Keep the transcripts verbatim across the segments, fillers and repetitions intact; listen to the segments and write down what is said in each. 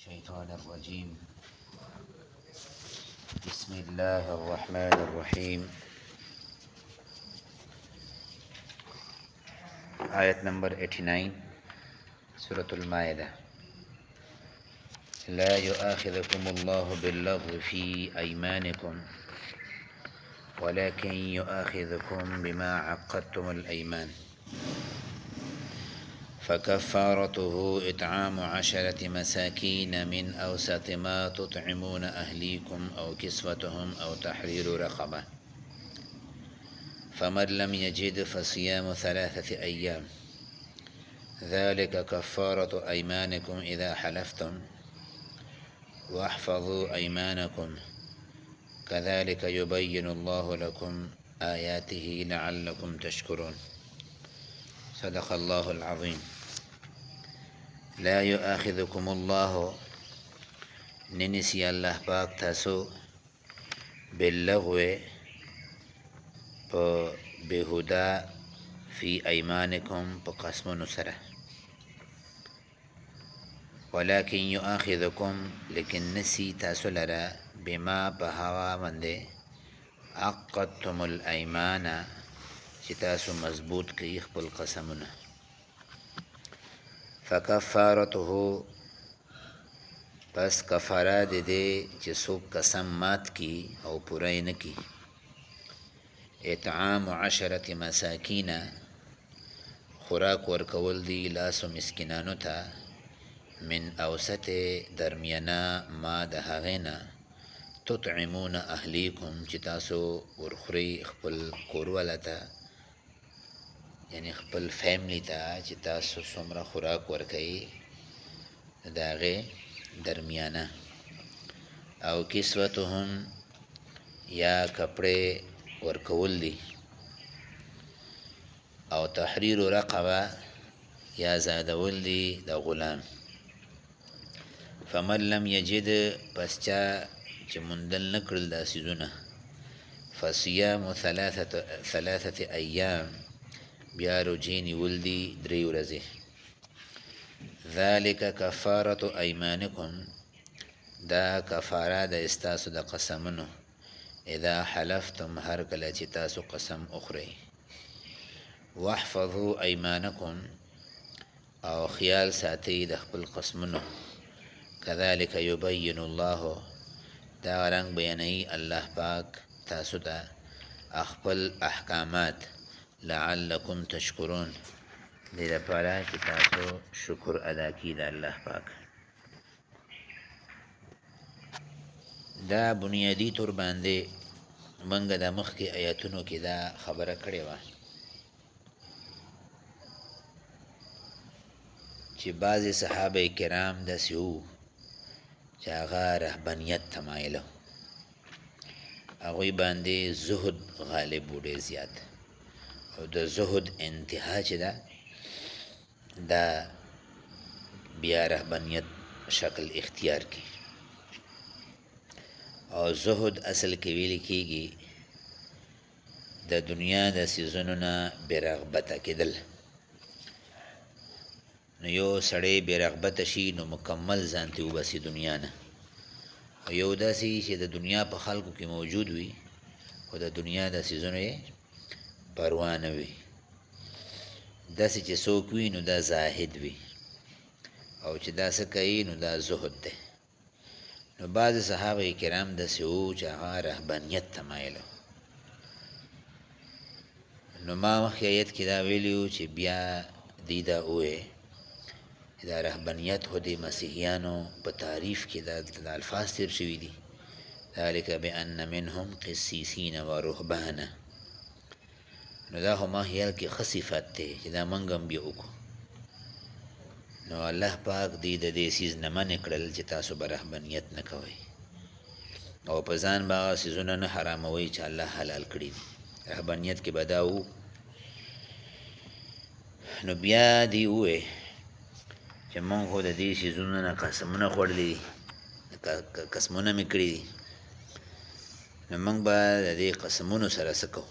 الشيطان الرجيم. بسم الله الرحمن الرحيم. آیت نمبر نناسی سورة المائدة. لا يؤاخذكم الله باللغو في أيمانكم ولكن يؤاخذكم بما عقدتم الأيمان فكفارته إطعام عشرة مساكين من أوسط ما تطعمون أهليكم أو كسوتهم أو تحرير رقبة فمن لم يجد فصيام ثلاثة أيام ذلك كفارة أيمانكم إذا حلفتم واحفظوا أيمانكم كذلك يبين الله لكم آياته لعلكم تشكرون. صدق الله العظيم. لا يؤاخذكم الله ننسي الله پاک تاسو باللغو په بهودا فی ایمانکم په قسمونو سره ولكن يؤاخذكم لیکن نسی تاسو لرا بما په هوا باندې عقدتم الایمان چې تاسو مضبوط کړئ خپل قسمونه فکفارته پس کفاره د دې چې څوک قسم مات کی او پوره نه کی اطعام عشرة مساکین خوراک ورکول دی لاسو مسکینانو ته من اوسط درمیانا ما د هغې نه تطعمون اهلیکم چې تاسو ورخورئ خپل کوروالا ته یعنی خپل فیملی ته چې تاسو څومره خوراک ورکوئ د هغې درمیانه او کسوتهم یا کپڑے ورکول دی او تحریر رقبه یا زادول دی د غلام فمن لم یجد پس چا چې مندل نکړل دا سیزونه فصیام ثلاثه ثلاثه ایام بیا روجې نیول دي درې ورځې ذلک کفارة ایمانکم دا کفاره د استاسو د قسمونو اذا حلفتم هر کله چې تاسو قسم اخورئ واحفظوا ایمانکم او خیال ساتئ د خپل قسمونو كذلك يبين الله دا رنگ بیانوي الله پاک تاسو ته خپل احکامات لعلکم تشکرون دې لپاره چې تاسو شکر ادا کړئ د الله پاک. دا بنیادی طور باندې منګه د مخکې آیاتونو کې دا خبره کړې وه چې بعضې صحابه کرام داسې وو چې هغه رهبانیت ته مایل وو هغوی باندې زهد غالب و ډېر زیات او د زهد انتها چې ده دا بیا رهبانیت شکل اختیار کی او زهد اصل کې ویل کېږي د دنیا د څیزونو نه بېرغبته کېدل. نو یو سړی بېرغبته شي نو مکمل ځان ترې وباسي دنیا نه او یو داسې چې د دنیا په خلکو کې موجود وي خو د دنیا د څیزونو یې پروا نه وي داسې چې څوک وي نو دا زاهد وي او چې دا څه کوي نو دا زهد دی. نو بعضې صحابه کرام داسې وو چې هغه رهبانیت ته مایل وو. نو ما مخکې ایت کې دا ویلي وو چې بیا دوی دا ووایي دا رهبانیت خو د مسیحیانو په تعریف کې دا د الفاظ تیر شوي دي ذلک بان منهم قسیسین و رهبانه. نو دا خو ما خیال کې ښه صفت دی چې دا موږ هم بیا وکړو. نو الله پاک دوی د دې څیز نه منع کړل چې تاسو به رهبانیت نه کوئ او په ځان به هغه څیزونه نه حراموئ چې الله حلال کړي دي. رهبانیت کې به دا وو. نو بیا دوی ووایي چې مونږ خو د دې څیزونو نه قسمونه خوړلي دي قسمونه مې کړي دي نو مونږ به د دې قسمونو سره څه کوو.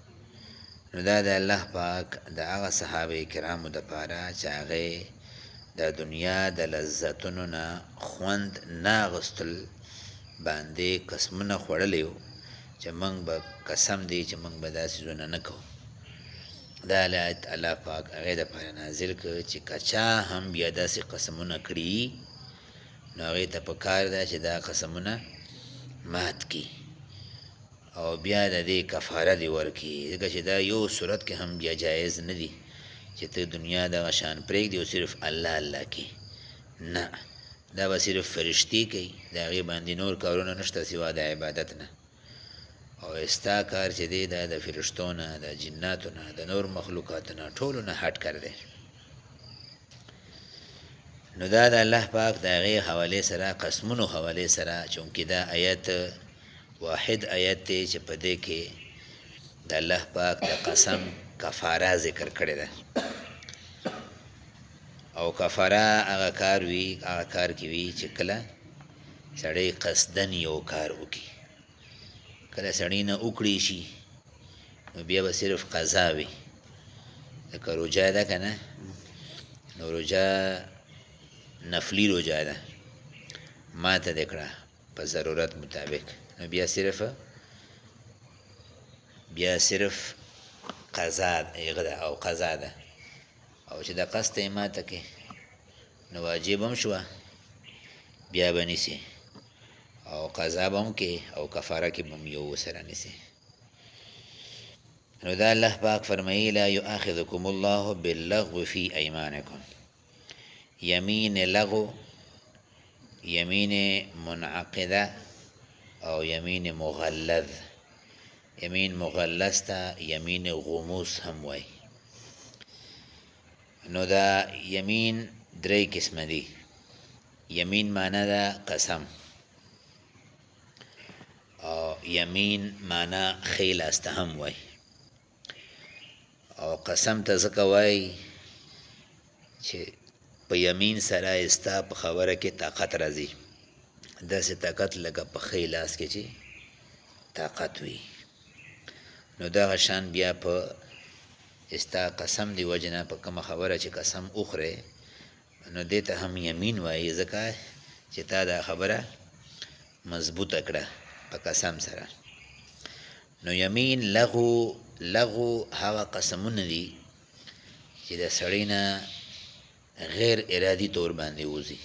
نو دا د الله پاک د هغه صحابه کرامو دپاره چې هغې د دنیا د لذتونو نه خوند نه اخیستل باندې قسمونه خوړلی وو چې موږ به قسم دی چې موږ به دا څیزونه نه کوو. دا آیت الله پاک هغې دپاره نازل کړ چې که چا هم بیا داسې قسمونه کړي نو هغې ته پکار ده چې دا قسمونه مات کړي او بیا د دې کفاره دې ورکړي، ځکه چې دا یو صورت کې هم بیا جایز نه دي چې ته دنیا دغه شان پرېږدي او صرف الله الله کې. نه، دا به صرف فرشتې کوي، د هغې باندې نور کارونه نشته سوا د عبادت نه، او ستا کار چې دی دا د فرشتو نه، د جناتو نه، د نور مخلوقاتو نه، ټولو نه هټ کر دی. نو دا د الله پاک د هغې حوالې سره، قسمونو حوالې سره، چونکې دا آیت واحد آیت دی چې په دې کې د الله پاک د قسم کفاره ذکر کړې ده. او کفاره هغه کار وي، هغه کار کې وي چې کله سړی قصدن یو کار وکړي. کله سړی نه وکړی شي نو بیا به صرف قضا وي. لکه روژه ده که نه، نو روژه نفلي روژه ده، ماته دې کړه په ضرورت مطابق، نو بیا صرف بیا صرف قضا هغه ده او قضا ده. او چې د قصد یې ماته کې نو واجب هم شوه، بیا به نیسي او قضا به هم کې او کفاره کې به هم یو سره نیسي. نو دا الله پاک فرمایي لا یؤاخذکم الله باللغو فی ایمانکم. یمین لغو، یمین منعقده او یمین مغلظ. یمین مغلظ ته یمین غموس هم وای. نو دا یمین درې قسمه دي. یمین معنا ده قسم، او یمین معنا ښی لاس ته هم وای. او قسم ته ځکه وای چې په یمین سره ستا په خبره کې طاقت راځي، داسې طاقت لکه په ښی لاس کې چې طاقت وي. نو دغه شان بیا په ستا قسم دی وجه نه په کومه خبره چې قسم وخورې نو دې ته هم یمین وایي، ځکه چې تا دا خبره مضبوطه کړه په قسم سره. نو یمین لغو، لغو هغه قسمونه دي چې د سړی نه غیر ارادي طور باندې وځي،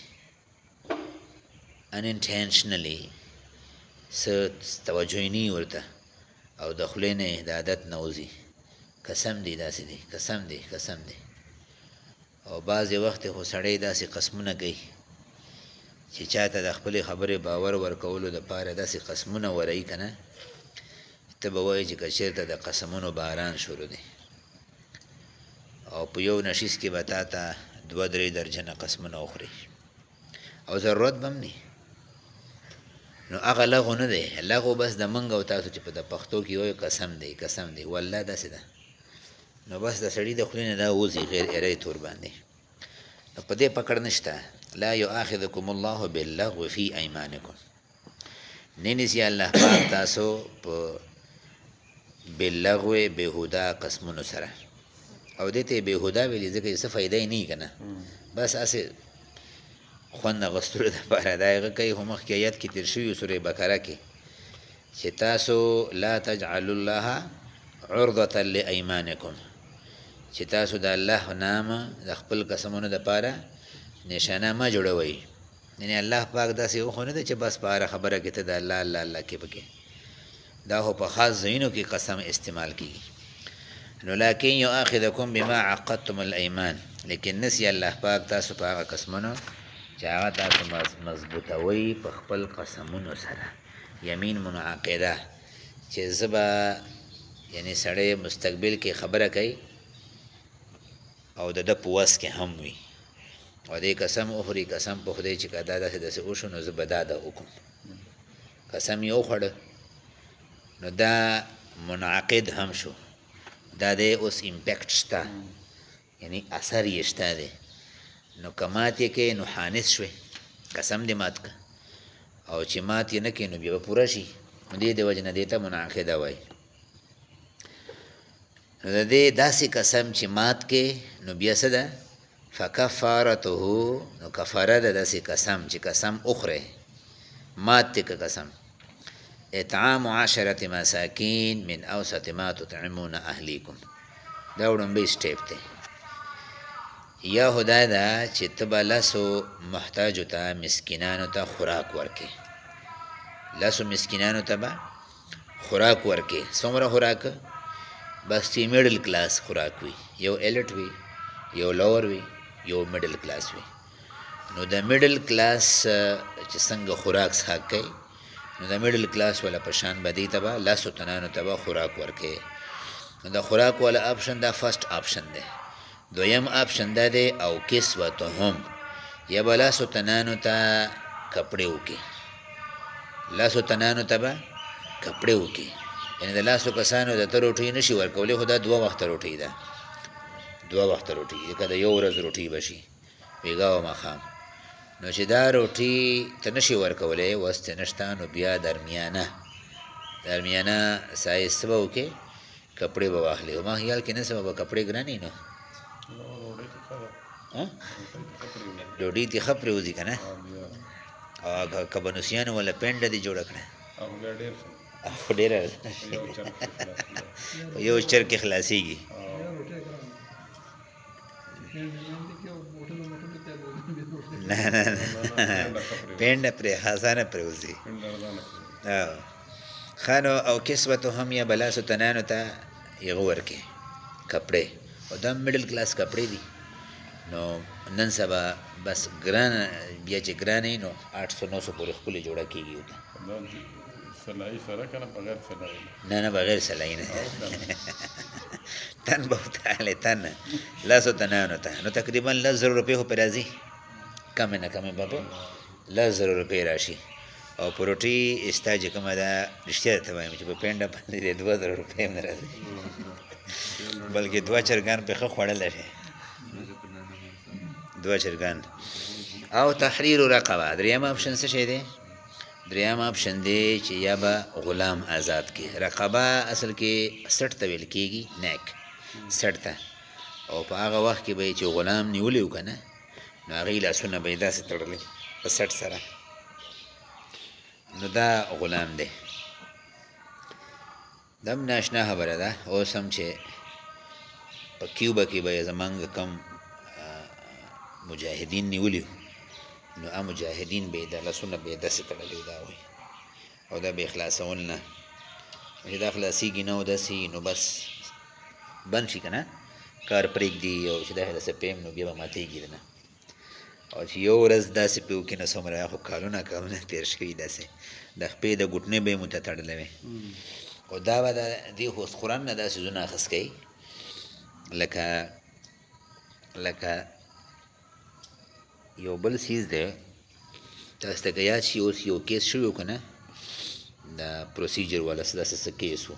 unintentionally، څه توجه یې نه ورته او د خولې نه د عادت نه وځي، قسم دی داسې دی، قسم دی، قسم دی. او بعضې وخت خو سړی داسې قسمونه کوي چې چاته د خپلې خبرې باور ورکولو دپاره داسې قسمونه ورایي که نه، ته به وایې چې که چېرته د قسمونو باران شروع دی او په یو نشیز کې به تا ته دوه درې درجنه قسمونه وخوري او ضرورت به هم نه. نو هغه لغو نه دی، لغو بس د منګ او تاسو چې په د پښتو کې وایو قسم دی، قسم دی، والله داسې ده. نو بس د سړي د خولې نه دا وځي غیر ارادي طور باندې. نو په دې پکړ نشته. لا یؤاخذکم الله باللغو فی ایمانکم. نه نیسي الله پاک تاسو په باللغو بېهوده قسمونو سره. او دې ته یې بېهوده ویلي ځکه چې څه فایده یې نه وي که نه، بس هسې خوند اخیستلو دپاره. دا هغه کوي خو مخکې ایت کې تېر شوي سورې بقره کې چې تاسو لا تجعلوا الله عرضة لایمانکم، چې تاسو د الله نامه د خپل قسمونو دپاره نشانه مه جوړوئ. یعنې الله پاک داسې یو خو نه دی چې بس په هره خبره کې ته د الله الله الله کې پکې، دا خو په خاص ځایونو کې قسم استعمال کېږي. نو لکن یؤاخذکم بما عقدتم الایمان، لیکن نسی الله پاک تاسو په هغه قسمونو چې هغه تاسو مضبوطوئ په خپل قسمونو سره. یمین منعقده چې زه به یعنې سړی مستقبل کې خبره کوي او د ده په وس کې هم وي او دې قسم وخوري، قسم په خدای چې که دا داسې داسې وشو نو زه به دا دا وکړم، قسم یې وخوړه نو دا منعقد هم شو، دا دی اوس امپیکټ شته، یعنی اثر یې شته دی. نو که مات یې کوې نو حانث شوې، قسم دې مات که، او چې مات یې نه کوې نو بیا به پوره شي. نو دې د وجې نه دې ته منعقده وایي. نو د دې داسې قسم چې مات کې نو بیا څه ده فکفارته نو کفاره ده داسې قسم چې قسم اخره مات تی که قسم اطعام عشرة مساکین من اوسط ما تطعمون اهلیکم دا وړاندې سټیپ دی یا خدای دا چې ته به لسو محتاجو ته مسکینانو ته خوراک ورکې لسو مسکینانو ته به خوراک ورکې څومره خوراک بس چې میډل کلاس خوراک وي یو ایلټ وي یو لور وي یو میډل کلاس وي نو د میډل کلاس چې څنګه خوراک څښاک کوي نو د میډل کلاس والا په شان به دې ته به لسو تنانو ته به خوراک ورکې نو د خوراک والا آپشن دا فرسٹ آپشن دی دویم آپشن دا دی او کسوتهم یا به لسو تنانو ته کپړې وکړي لسو تنانو ته به کپړې وکړي یعنې د لسو کسانو د ته روټۍ نه شي ورکولی خو دا دوه وخته روټۍ ده دوه وخته روټۍ ځکه د یو ورځ روټۍ به شي بېګا او ماښام نو چې دا روټۍ ته نه شي ورکولی وس ترې نشته نو بیا درمیانه درمیانه سایز څه به وکړې کپړې به واخلې خو ما خیال کې نه سبه به کپړې ګرانې نو ډوډۍ تې ښه پرېوځي که نه او که بنوسیانو والا پینډه دې جوړه کړه خو ډېره په یو چرګ کې خلاصېږي نه نه نه پینډه پرې اسانه پرېوځي ښه نو او کسوتهم یا به لاسو تنانو ته هغه ورکړې کپړې او دا میډل کلاس کپړې دي نو نن سبا بس ګرانه بیا چې ګرانه وي نو آټ سو نو سو پورې ښکلې جوړه کېږي ورته سلایي سره که نه بغیر سلایي نه نه بغیر سلایي نه تن به ورته اخلې تن لسو تنانو ته نو تقریبا لس زره روپۍ خو پرې راځي کمې نه کمې به پرې لس زره روپۍ راشي او په روټۍ ستا چې کومه ده رښتیا درته وایم چې په پینډه باندې د دوه زره روپۍ هم نه راځي بلکې دوه چرګان پرې ښه خوړلی شي دوه چرګان او تحریر رقبه دریم آپشن څه شی دی دریم آپشن دی چې یا به غلام آزاد کې رقبه اصل کې سټ ته ویل کېږي نیک سټ ته او په هغه وخت کې به یې چې غلام نیولی و که نه نو هغې لاسونه به یې داسې تړلی په سټ سره نو دا غلام دی دا هم ناشنا خبره ده اوس هم چې په کیوبا کې به یې زمونږ کم مجاهدین نیولي وو نو هغه مجاهدین به یې دا لاسونه به یې داسې تړلي دا وایي او دا به یې خلاصول نه چې دا خلاصېږي نه او داسې نو بس بند شي که نه کار پرېږدي او چې دا داسې پیم نو بیا به ماتېږي نه او چې یو ورځ داسې پې وکړي نو څومره خو کلونه کلونه تېر شوي داسې د خپې د ګوتنې به یې مو ته تړلی وي خو دا به د دې خوستخوران نه دا څیزونه اخیست کوي لکه لکه یو بل څیز دی تاسو ته که یاد شي اوس یو کیس شوی و که نه د پروسیجر والا داسې څه کیس و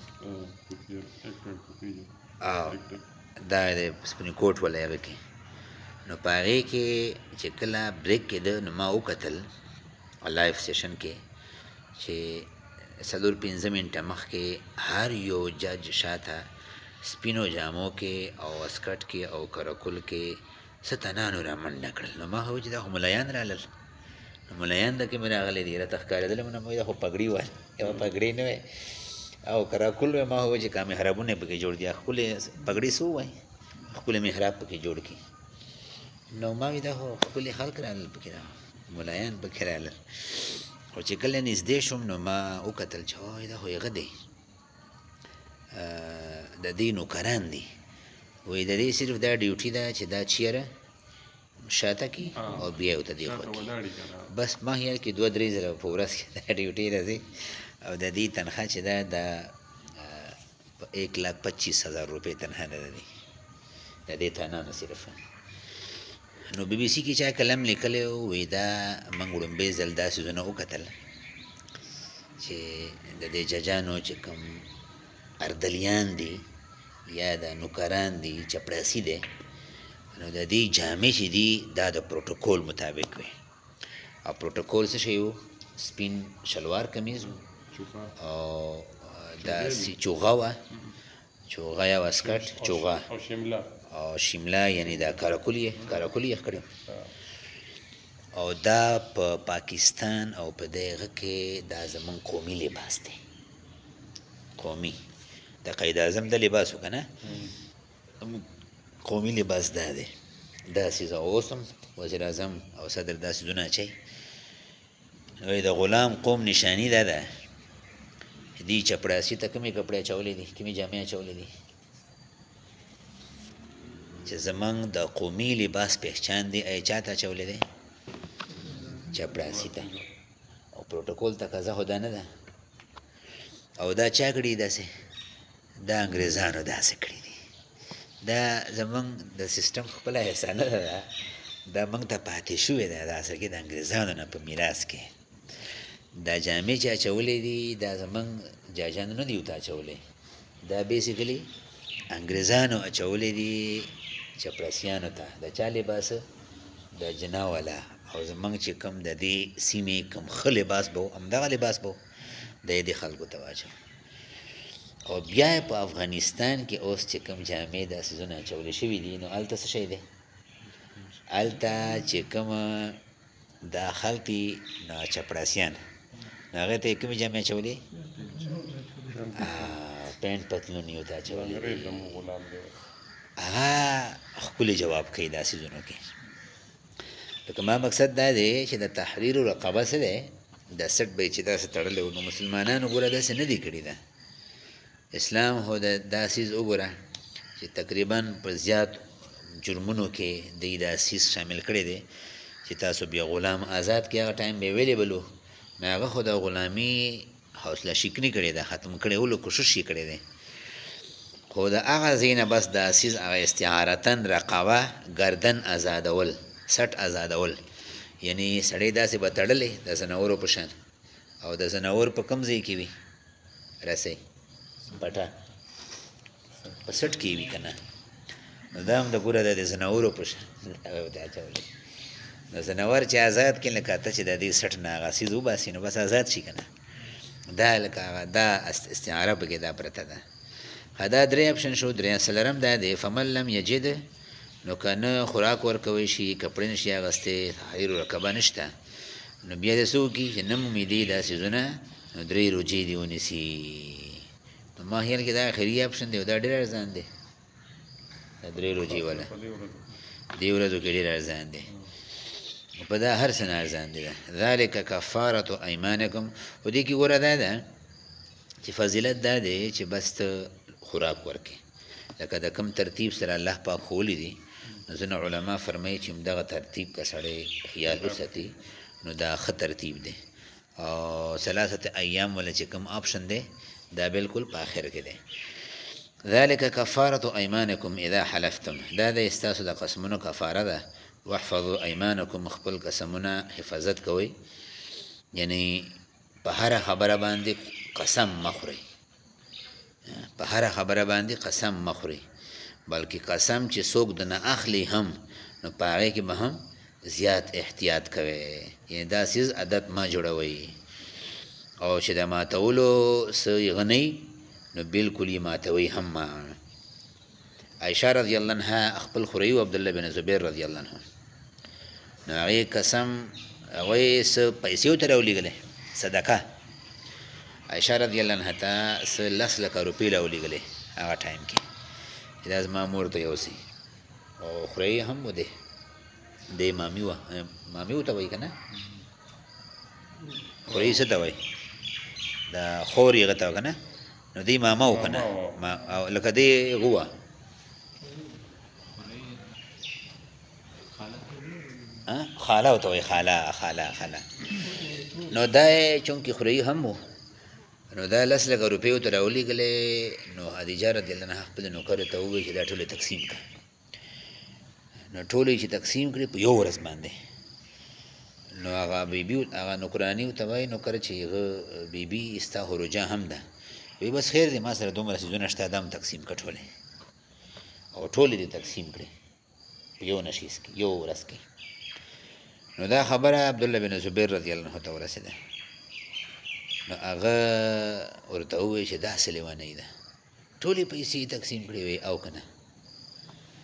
دا د سپرین کوټ والا هغه کې نو په هغې کې چې کله بریک کېده نو ما وکتل لایف سیشن کې چې څلور پنځه منټه مخکې هر یو جج شاته سپینو جامو کې او اسکټ کې او کرکل کې څه تنانو را منډه کړل نو ما وویل چې دا خو ملایان رالل نو ملایان د کومې راغلي دي راته ښکارېدل مو نه مو دا خو پګړي وه یوه پګړۍ نه وی او کراکل وی ما وویل چې کا محرابونه یې پکې جوړ دي ښکلې پګړۍ څه ووایي ښکلې محراب پکې جوړ کړي نو ما وی دا خو ښکلي خلک رالل پکې را ملایان پکې رالل خو چې کله نږدې شوم نو ما وکتل چې وای دا خو هغه دی د دې نوکران دي وایي د دې صرف دا ډیوټي ده چې دا چیره شاته کې او بیا یې ورته دې خوا کې بس ما خیال کې دوه درې زره په ورځ کې دا ډیوټي راځي او د دې تنخواه چې ده د ایک لاکھ پچیس هزار روپۍ تنخواه نه ده دی د دې تنانو صرف نو بی بی سی کې چا کلم لیکلی و وایي دا موږ وړومبی ځل دا څیزونه وکتل چې د دې ججانو چې کوم اردلیان دي یا د نوکران دي چپړاسي دی نو د دې جامې چې دي دا د پروتوکول مطابق وي او پروتوکول څه شی و سپین شلوار کمیز او داسې چوغه وه چوغه یا واسکټ چوغه او شمله یعنی دا کارکول یې کارکول یې کړی او دا په پا پاکستان او په دغه کې دا زمون قومي لباس دی قومي د قائد اعظم د لباس وکنه قومي لباس دا دی دا سیز اوسم وزیر اعظم او صدر دا سیزونه چي وای د غلام قوم نشانی دا ده دی چپړاسی ته کومې کپڑے چولې دي کومې جامې چولې دي چې زمنګ د قومي لباس پہچان دی ای چاته چولې دي چپړاسی ته او پروتوکول تقاضا هدا نه ده او دا چا کړی داسې دا انګريزانو داسې کړی دي دا زمنګ د سیستم خپل احسان نه ده دا موږ ته پاتې شوې ده دا سکه د انګريزانو نه په میراث کې دا جامې چې چولې دي دا زمنګ جاجان نه دی وتا چولې دا بیسیکلی انګريزانو چولې دي چپړاسیانو ته د چا لباس د جناولا او زمنګ چې کم د دې سیمې کم خل لباس بو امدغه لباس بو د دې خلکو تواجه او بیا په افغانستان کې اوس چې کم جامې د سيزونه چولې شوې دي نو الته څه شي دي الته چې کم د خلتي نه چپړاسیان هغه ته کوم جامې چولې پینټ پتلون یو تا چولې هغه خپل جواب کوي دا سيزونه کې لکه ما مقصد دا دی چې د تحریر رقابه سره د سټ به چې دا ستړل نو مسلمانانو ګوره دا څه نه دی کړی دا اسلام هو د داسیز وګوره چې تقریبا په زیات جرمونو کې د داسیز شامل کړي دي چې تاسو بیا غلام آزاد کې هغه ټایم به ویلیبلو هغه خو د غلامی حوصله شکنی کړي دا ختم کړي ولو کوشش یې کړي دي خو د هغه زینه بس د اسیز هغه استعارتن رقابه گردن آزادول سټ آزادول یعنی سړی داسې بتړلې د زناورو په شان او د زناور په کم ځای کې وي راسي پټه په سټ کې وي کنه دا هم د ګوره د زناورو په شان دا چولې د زناور چې آزاد کله کاته چې د دې سټ نه غاسي زو باسي نو بس آزاد شي کنه دا لکه دا استعاره بګه دا پرته ده خدا درې اپشن شو درې سلرم دا دی فمن لم یجد نو کنه خوراک ورکوي شي کپړې نشي اغسته تحریر رقبه نشته نو بیا د سو کی چې نم امیدې دا سيزونه درې روجي دی ونسی نو ما هیر کې دا اخري اپشن دی دا ډېر ارزان دی درې روجي ولا دی ورځو کې ډېر ارزان دی په دا هر سنه ارزان دي ذالک کفاره ایمانکم و دې کې ګوره دا ده چې فضیلت دا دی چې بس خوراک ورکې لکه د کم ترتیب سره الله پاک خولې دي نو ځینې علما فرمایي چې دغه ترتیب که سړی خیال وساتي نو دا ښه ترتیب دی او ثلاثه ایام ولا چې کم آپشن دی دا بالکل په آخر کې دی ذالک کفاره ایمانکم اذا حلفتم دا د استاسو د قسمونو کفاره ده واحفظوا ايمانكم خپل قسمونه حفاظت کوئ یعنی په هر خبره باندې قسم مخوري په هر خبره باندې قسم مخوري بلکې قسم چې څوک د نه اخلي هم نو پاره کې به هم زیات احتیاط کوي یعنی دا سیز عادت ما جوړوي او چې د ماتولو سې غني نو بالکل یې ماتوي هم ما عائشہ رضی الله عنها خپل خوري او عبد الله بن زبیر رضی الله عنه نو هغه قسم هغه س پیسې تر ولېګلې صدقه عائشہ رضی الله عنها ته س لس لک روپۍ ولېګلې هغه ټایم کې دا زما مور ته یوسي او خوري هم وده د مامي و مامي و ته وای کنه خوري څه ته وای دا خوري غته کنه نو دی ماما و کنه ما لکه دی هو خاله او ته خاله خاله خاله نو دا چونکی خوري هم نو دا لس لک روپۍ ته راولي غلې نو خدیجه رضی الله عنها خپل نوکر ته وویل چې دا ټول تقسیم کړه نو ټول چې تقسیم کړي په یو ورځ باندې نو هغه بیبي هغه نوکرانی ته وای نوکر چې هغه بیبي استهروجه هم ده وی بس خیر دې ما سره دومره سيزونه شته دم تقسیم کټولې او ټول دې تقسیم کړي یو نشیس کې یو ورځ کې نو دا خبره عبد الله بن زبیر رضی الله عنه ته ورسېده نو هغه ورته وی چې دا سلیوانه ده ټولې پیسې تقسیم کړي وي او کنه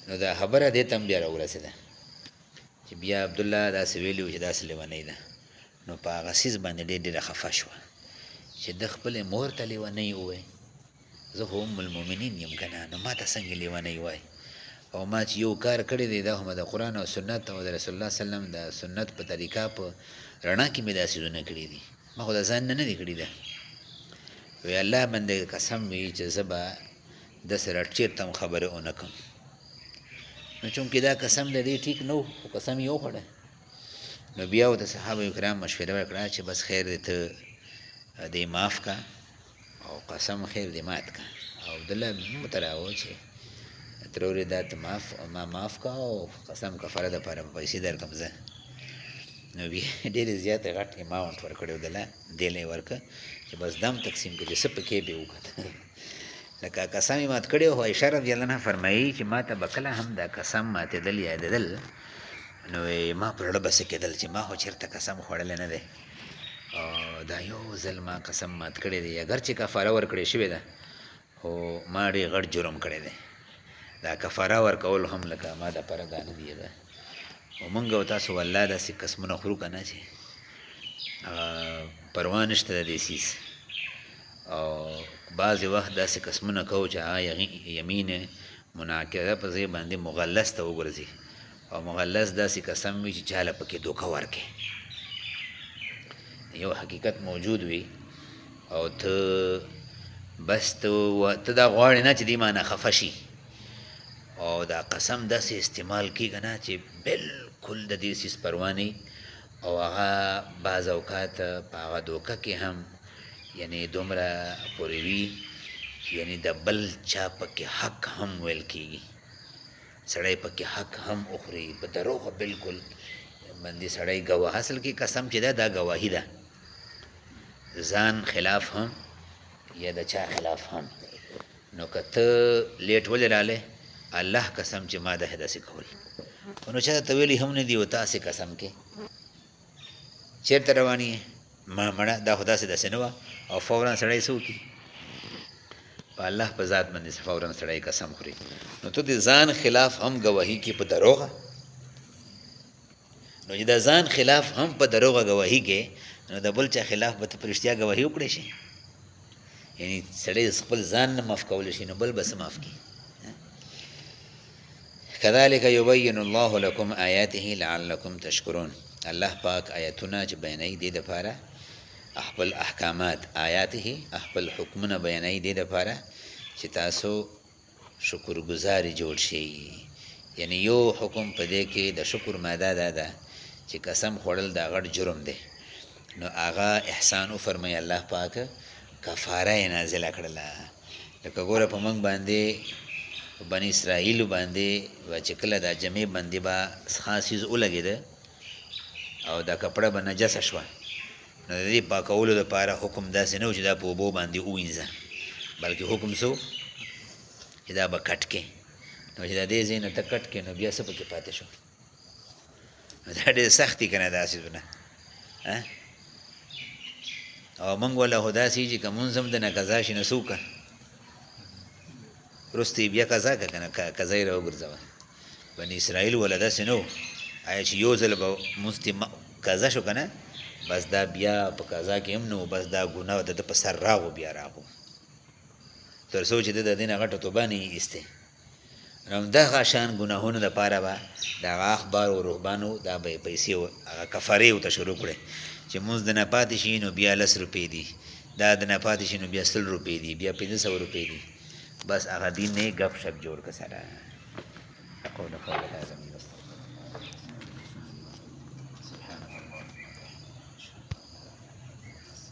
نو دا خبره دې ته هم بیا راورسېده چې بیا عبدالله داسې ویلي و چې داسې لیونۍ ده. نو په هغه څیز باندې ډېر ډېره خفه شوه چې د خپلې مور ته لیونۍ ووایي، زه خو ام المؤمنین یم که نه، نو ما ته څنګه لیونۍ وایي، او ما چې یو کار کړی دی دا خو د قرآن او سنت او د رسول الله صلی الله علیه وسلم د سنت په طریقه په رڼا کې مې دا څیزونه کړي دي، ما خو د ځان نه نه دي کړي ده. وی الله باندې قسم وي چې زه به د سره چېرته هم خبرې ونه کړم. نو چونکې دا قسم د دې ټیک نه و، خو قسم یې وخوړه. نو بیا ورته صحابه کرام مشوره وکړه چې بس خیر دی ته دې معاف کا او قسم خیر دې مات کا. او عبدالله ورته راووت چې ترورې دا ته معاف ما معاف کا او قسم کفاره دپاره به پیسې درکړم زه. نو بیا ډېرې زیاتې غټ اماونټ ورکړی عبدالله دې له یې ورکړه چې بس دم تقسیم کړي چې څه پکې به یې وکړه. لکه قسم یې مات کړی و، خو عایشه رضی الله عنها فرمایي چې ما ته به کله هم دا قسم ماتېدل یادېدل نو ما پر زړه به څه کېدل چې ما خو چېرته قسم خوړلی نه دی، او دا یو ځل ما قسم مات کړی دی، اگر چې کفاره ورکړې شوې ده خو ما ډېر غټ جرم کړی دی. دا کفاره ورکول هم لکه ما دپاره دا نه دي. او مونږ او تاسو والله داسې قسمونه خورو که نه چې پروا نشته د دې څیز، او بعضې وخت داسې قسمونه کوو چې هغه یمین منعقده په ځای باندې مغلظ ته وګرځي، او مغلظ داسې قسم وي چې چاله پکې دوکه ورکړي، یو حقیقت موجود وي او ته بس ته ته دا غواړې نه چې دې معنی خفه شي، او دا قسم داسې استعمال کېږي نه چې بالکل د دې څیز پروا نه او هغه بعض اوقات په هغه دوکه کې هم یعنی دومره پورې وي یعنی د بل چا پکې حق هم ویل کېږي، سړی پکې حق هم اخوري په دروغه بالکل باندې سړی ګواه. اصل کې قسم چې ده دا ګواهي ده، ځان خلاف هم یا د چا خلاف هم. نو که ته لیټ ولې رالی الله قسم چې ما ده داسې کول، نو چا ته ویلي هم نه دي، او تاسې قسم کې چېرته روان یې ما مړه دا خو داسې داسې نه وه، او فورا سړی څه وکړي په الله په ذات باندې فورا سړی قسم خوري. نو ته د ځان خلاف هم ګواهي کې په دروغه، نو چې د ځان خلاف هم په دروغه ګواهي کې نو د بل چا خلاف به ته په رښتیا ګواهي وکړی شي، یعنی سړی خپل ځان نه معاف کولی شي نو بل به څه معاف کړي. کذلک یبین الله لکم آیاته لعلکم تشکرون. الله پاک آیتونه چې بیانوي دې دپاره خپل احکامات، آیاته خپل حکمونه بیانوي دې دپاره چې تاسو شکر گزاري جوړ شي. یعنی یو حکم په دې کې د شکر ماده دا ده چې قسم خوړل دا غټ جرم دی، نو هغه احسان وفرمایي الله پاک کفاره یې نازله کړله. لکه ګوره په موږ باندې په بني اسرائیلو باندې به چې کله دا جمع باندې به خاص څیز ولګېده او دا کپړه به نجسه شوه، نو د دې پاکولو دپاره حکم داسې نه و چې دا په اوبو باندې ووینځه، بلکې حکم څه و چې دا به کټ کې، نو چې د دې ځای نه ته کټ کې نو بیا څه پکې پاتې شو، نو دا ډېر سخت دي که نه دا څیزونه. او موږ وله خو داسې چې که مونځ هم دنه قضا شي نو څه وکړه وروسته یې بیا قضا کړه که نه قضا یې راوګرځوه. بني اسرائیل وله داسې نه و، آیا چې یو ځل به مونځ ترې قضا شو که نه بس دا بیا په قضا کې هم نه و، بس دا ګناه د ده په سر راغو بیا راغو تر څو چې ده د دې نه غټه توبه نه یې ایستې. نو همدغه شان ګناهونو دپاره به د هغه احبار و رهبانو دا به یې پیسې هغه کفارې ورته شروع کړې چې مونځ د نه پاتې شي نو بیا لس روپۍ دي، دا د نه پاتې شي نو بیا سل روپۍ دي، بیا پنځه سوه روپۍ دي، بس هغه دین نه یې ګپ شپ جوړ که سره. اقول قولي هذا